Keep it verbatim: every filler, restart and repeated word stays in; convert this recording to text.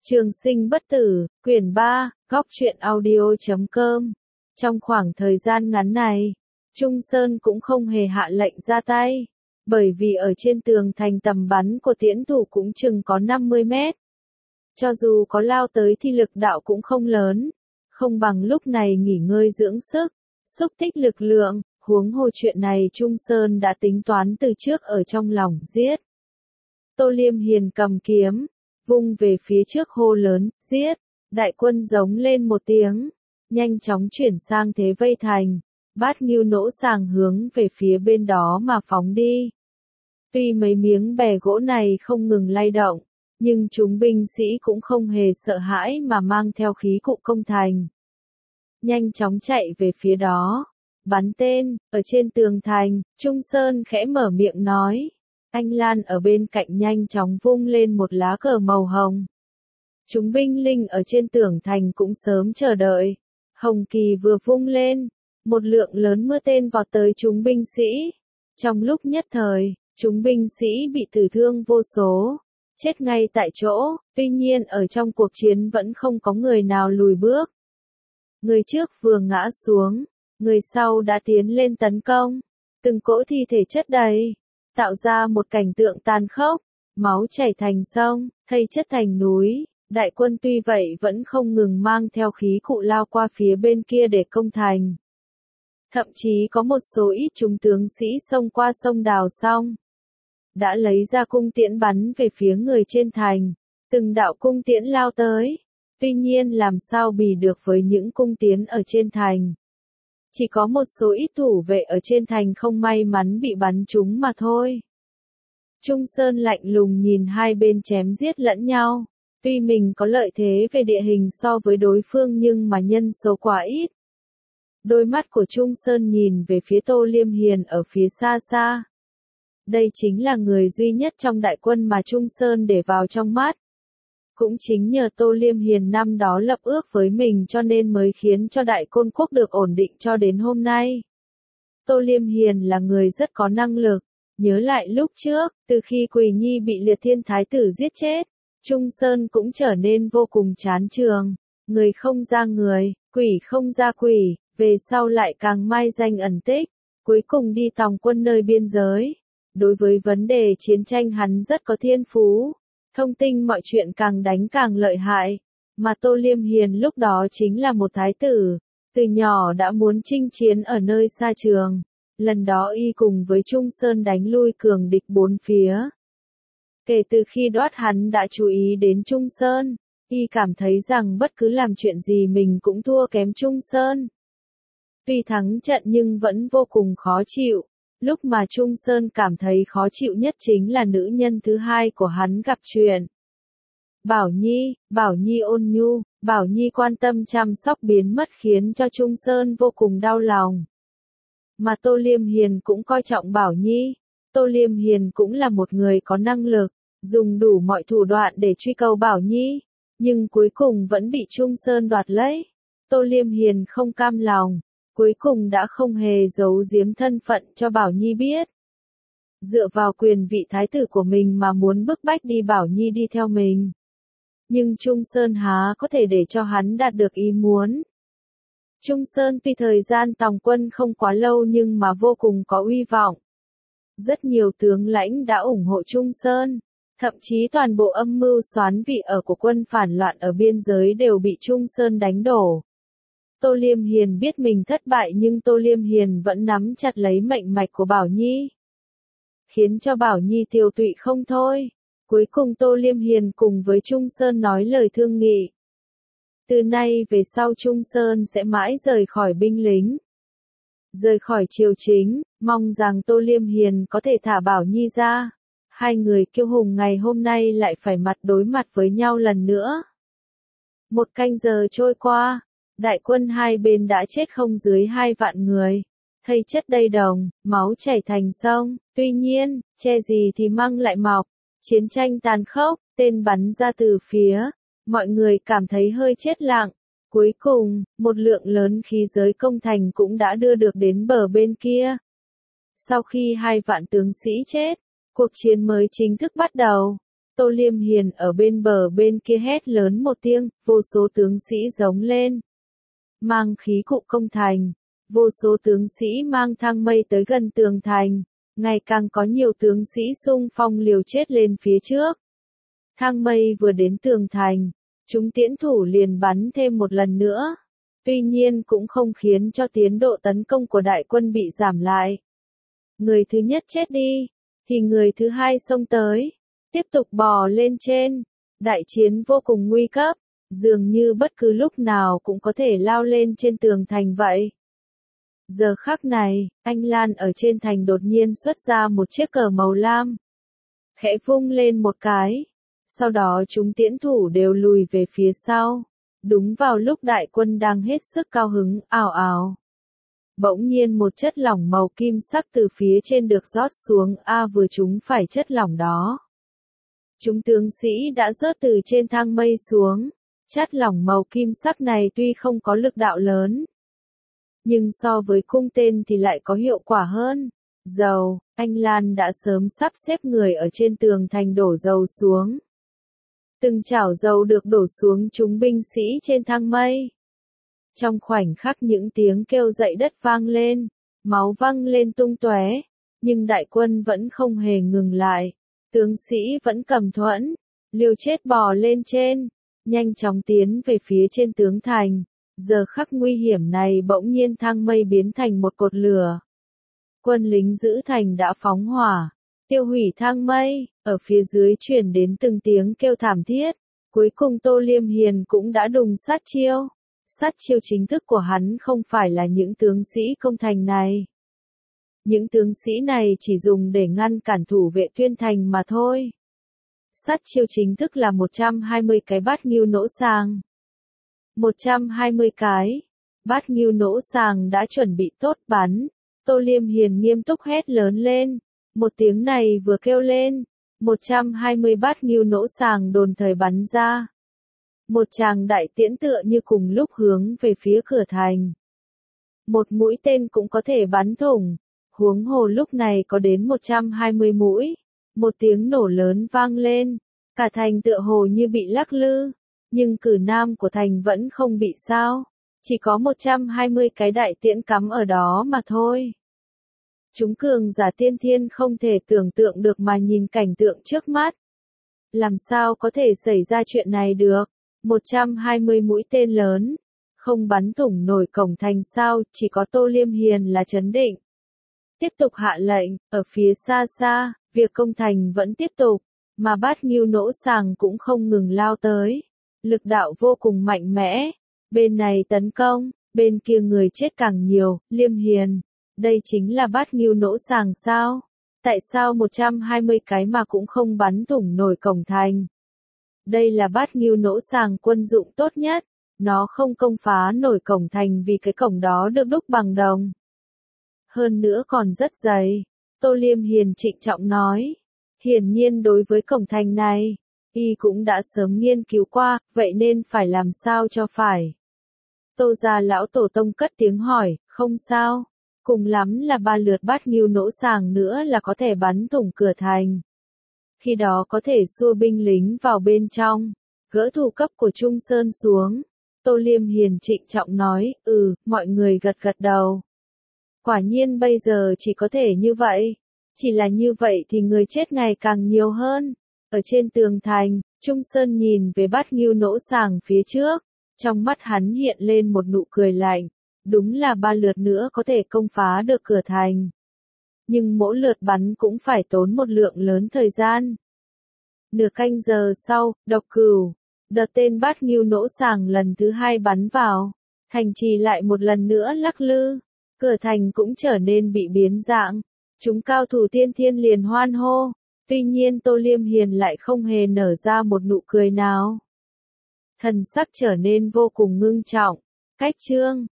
Trường sinh bất tử, quyển ba, góc truyện audio chấm com. Trong khoảng thời gian ngắn này, Trung Sơn cũng không hề hạ lệnh ra tay, bởi vì ở trên tường thành tầm bắn của tiễn thủ cũng chừng có năm mươi mét. Cho dù có lao tới thì lực đạo cũng không lớn, không bằng lúc này nghỉ ngơi dưỡng sức, xúc tích lực lượng, huống hồ chuyện này Trung Sơn đã tính toán từ trước ở trong lòng giết. Tô Liêm Hiền cầm kiếm, vung về phía trước hô lớn, giết, đại quân giống lên một tiếng, nhanh chóng chuyển sang thế vây thành, bát ngưu nỗ sàng hướng về phía bên đó mà phóng đi. Tuy mấy miếng bè gỗ này không ngừng lay động, nhưng chúng binh sĩ cũng không hề sợ hãi mà mang theo khí cụ công thành. Nhanh chóng chạy về phía đó, bắn tên, ở trên tường thành, Trung Sơn khẽ mở miệng nói. Anh Lan ở bên cạnh nhanh chóng vung lên một lá cờ màu hồng. Chúng binh linh ở trên tường thành cũng sớm chờ đợi. Hồng kỳ vừa vung lên, một lượng lớn mưa tên vọt tới chúng binh sĩ. Trong lúc nhất thời, chúng binh sĩ bị tử thương vô số, chết ngay tại chỗ, tuy nhiên ở trong cuộc chiến vẫn không có người nào lùi bước. Người trước vừa ngã xuống, người sau đã tiến lên tấn công, từng cỗ thi thể chất đầy, tạo ra một cảnh tượng tàn khốc, máu chảy thành sông, thây chất thành núi. Đại quân tuy vậy vẫn không ngừng mang theo khí cụ lao qua phía bên kia để công thành. Thậm chí có một số ít chúng tướng sĩ xông qua sông Đào xong, đã lấy ra cung tiễn bắn về phía người trên thành, từng đạo cung tiễn lao tới. Tuy nhiên làm sao bì được với những cung tiễn ở trên thành. Chỉ có một số ít thủ vệ ở trên thành không may mắn bị bắn trúng mà thôi. Trung Sơn lạnh lùng nhìn hai bên chém giết lẫn nhau. Tuy mình có lợi thế về địa hình so với đối phương nhưng mà nhân số quá ít. Đôi mắt của Trung Sơn nhìn về phía Tô Liêm Hiền ở phía xa xa. Đây chính là người duy nhất trong đại quân mà Trung Sơn để vào trong mắt. Cũng chính nhờ Tô Liêm Hiền năm đó lập ước với mình cho nên mới khiến cho Đại Côn Quốc được ổn định cho đến hôm nay. Tô Liêm Hiền là người rất có năng lực. Nhớ lại lúc trước, từ khi Quỳ Nhi bị Liệt Thiên Thái Tử giết chết, Trung Sơn cũng trở nên vô cùng chán trường. Người không ra người, quỷ không ra quỷ, về sau lại càng mai danh ẩn tích, cuối cùng đi tòng quân nơi biên giới. Đối với vấn đề chiến tranh hắn rất có thiên phú. Thông tin mọi chuyện càng đánh càng lợi hại, mà Tô Liêm Hiền lúc đó chính là một thái tử, từ nhỏ đã muốn chinh chiến ở nơi xa trường, lần đó y cùng với Trung Sơn đánh lui cường địch bốn phía. Kể từ khi đoát hắn đã chú ý đến Trung Sơn, y cảm thấy rằng bất cứ làm chuyện gì mình cũng thua kém Trung Sơn. Tuy thắng trận nhưng vẫn vô cùng khó chịu. Lúc mà Trung Sơn cảm thấy khó chịu nhất chính là nữ nhân thứ hai của hắn gặp chuyện. Bảo Nhi, Bảo Nhi ôn nhu, Bảo Nhi quan tâm chăm sóc biến mất khiến cho Trung Sơn vô cùng đau lòng. Mà Tô Liêm Hiền cũng coi trọng Bảo Nhi. Tô Liêm Hiền cũng là một người có năng lực, dùng đủ mọi thủ đoạn để truy cầu Bảo Nhi, nhưng cuối cùng vẫn bị Trung Sơn đoạt lấy. Tô Liêm Hiền không cam lòng. Cuối cùng đã không hề giấu giếm thân phận cho Bảo Nhi biết. Dựa vào quyền vị thái tử của mình mà muốn bức bách đi Bảo Nhi đi theo mình. Nhưng Trung Sơn há có thể để cho hắn đạt được ý muốn. Trung Sơn tuy thời gian tòng quân không quá lâu nhưng mà vô cùng có uy vọng. Rất nhiều tướng lãnh đã ủng hộ Trung Sơn. Thậm chí toàn bộ âm mưu soán vị ở của quân phản loạn ở biên giới đều bị Trung Sơn đánh đổ. Tô Liêm Hiền biết mình thất bại nhưng Tô Liêm Hiền vẫn nắm chặt lấy mệnh mạch của Bảo Nhi. Khiến cho Bảo Nhi tiêu tụy không thôi. Cuối cùng Tô Liêm Hiền cùng với Trung Sơn nói lời thương nghị. Từ nay về sau Trung Sơn sẽ mãi rời khỏi binh lính. Rời khỏi triều chính, mong rằng Tô Liêm Hiền có thể thả Bảo Nhi ra. Hai người kiêu hùng ngày hôm nay lại phải mặt đối mặt với nhau lần nữa. Một canh giờ trôi qua. Đại quân hai bên đã chết không dưới hai vạn người, thây chất đầy đồng, máu chảy thành sông. Tuy nhiên, che gì thì măng lại mọc, chiến tranh tàn khốc, tên bắn ra từ phía, mọi người cảm thấy hơi chết lặng. Cuối cùng, một lượng lớn khí giới công thành cũng đã đưa được đến bờ bên kia. Sau khi hai vạn tướng sĩ chết, cuộc chiến mới chính thức bắt đầu. Tô Liêm Hiền ở bên bờ bên kia hét lớn một tiếng, vô số tướng sĩ giống lên. Mang khí cụ công thành, vô số tướng sĩ mang thang mây tới gần tường thành, ngày càng có nhiều tướng sĩ xung phong liều chết lên phía trước. Thang mây vừa đến tường thành, chúng tiễn thủ liền bắn thêm một lần nữa. Tuy nhiên cũng không khiến cho tiến độ tấn công của đại quân bị giảm lại. Người thứ nhất chết đi, thì người thứ hai xông tới, tiếp tục bò lên trên. Đại chiến vô cùng nguy cấp, dường như bất cứ lúc nào cũng có thể lao lên trên tường thành vậy. Giờ khắc này, anh Lan ở trên thành đột nhiên xuất ra một chiếc cờ màu lam. Khẽ vung lên một cái, sau đó chúng tiễn thủ đều lùi về phía sau. Đúng vào lúc đại quân đang hết sức cao hứng, ào ào. Bỗng nhiên một chất lỏng màu kim sắc từ phía trên được rót xuống, a vừa chúng phải chất lỏng đó. Chúng tướng sĩ đã rớt từ trên thang mây xuống. Chất lỏng màu kim sắc này tuy không có lực đạo lớn, nhưng so với cung tên thì lại có hiệu quả hơn. Dầu, anh Lan đã sớm sắp xếp người ở trên tường thành đổ dầu xuống. Từng chảo dầu được đổ xuống chúng binh sĩ trên thang mây. Trong khoảnh khắc những tiếng kêu dậy đất vang lên, máu văng lên tung tóe, nhưng đại quân vẫn không hề ngừng lại. Tướng sĩ vẫn cầm thuẫn, liều chết bò lên trên, nhanh chóng tiến về phía trên tướng thành. Giờ khắc nguy hiểm này bỗng nhiên thang mây biến thành một cột lửa. Quân lính giữ thành đã phóng hỏa, tiêu hủy thang mây, ở phía dưới truyền đến từng tiếng kêu thảm thiết. Cuối cùng Tô Liêm Hiền cũng đã đùng sát chiêu. Sát chiêu chính thức của hắn không phải là những tướng sĩ công thành này. Những tướng sĩ này chỉ dùng để ngăn cản thủ vệ tuyên thành mà thôi. Sát chiêu chính thức là một trăm hai mươi cái bát ngưu nỗ sàng. một trăm hai mươi cái. Bát ngưu nỗ sàng đã chuẩn bị tốt bắn. Tô Liêm Hiền nghiêm túc hét lớn lên. Một tiếng này vừa kêu lên, một trăm hai mươi bát ngưu nỗ sàng đồn thời bắn ra. Một tràng đại tiễn tựa như cùng lúc hướng về phía cửa thành. Một mũi tên cũng có thể bắn thủng, huống hồ lúc này có đến một trăm hai mươi mũi. Một tiếng nổ lớn vang lên, cả thành tựa hồ như bị lắc lư, nhưng cử nam của thành vẫn không bị sao, chỉ có một trăm hai mươi cái đại tiễn cắm ở đó mà thôi. Chúng cường giả tiên thiên không thể tưởng tượng được mà nhìn cảnh tượng trước mắt. Làm sao có thể xảy ra chuyện này được? một trăm hai mươi mũi tên lớn, không bắn thủng nổi cổng thành sao, chỉ có Tô Liêm Hiền là trấn định. Tiếp tục hạ lệnh, ở phía xa xa, việc công thành vẫn tiếp tục, mà bát ngưu nỗ sàng cũng không ngừng lao tới. Lực đạo vô cùng mạnh mẽ, bên này tấn công, bên kia người chết càng nhiều. Liêm Hiền, đây chính là bát ngưu nỗ sàng sao? Tại sao một trăm hai mươi cái mà cũng không bắn thủng nổi cổng thành? Đây là bát ngưu nỗ sàng quân dụng tốt nhất, nó không công phá nổi cổng thành vì cái cổng đó được đúc bằng đồng. Hơn nữa còn rất dày. Tô Liêm Hiền trịnh trọng nói. Hiển nhiên đối với cổng thành này, y cũng đã sớm nghiên cứu qua, vậy nên phải làm sao cho phải. Tô gia lão tổ tông cất tiếng hỏi, không sao, cùng lắm là ba lượt bát ngưu nỗ sàng nữa là có thể bắn thủng cửa thành. Khi đó có thể xua binh lính vào bên trong, gỡ thủ cấp của Trung Sơn xuống. Tô Liêm Hiền trịnh trọng nói, ừ, mọi người gật gật đầu. Quả nhiên bây giờ chỉ có thể như vậy. Chỉ là như vậy thì người chết ngày càng nhiều hơn. Ở trên tường thành, Trung Sơn nhìn về bát ngưu nỗ sàng phía trước. Trong mắt hắn hiện lên một nụ cười lạnh. Đúng là ba lượt nữa có thể công phá được cửa thành. Nhưng mỗi lượt bắn cũng phải tốn một lượng lớn thời gian. Nửa canh giờ sau, độc cửu, đợt tên bát ngưu nỗ sàng lần thứ hai bắn vào. Thành trì lại một lần nữa lắc lư. Cửa thành cũng trở nên bị biến dạng. Chúng cao thủ tiên thiên liền hoan hô. Tuy nhiên Tô Liêm Hiền lại không hề nở ra một nụ cười nào. Thần sắc trở nên vô cùng ngưng trọng. Cách chương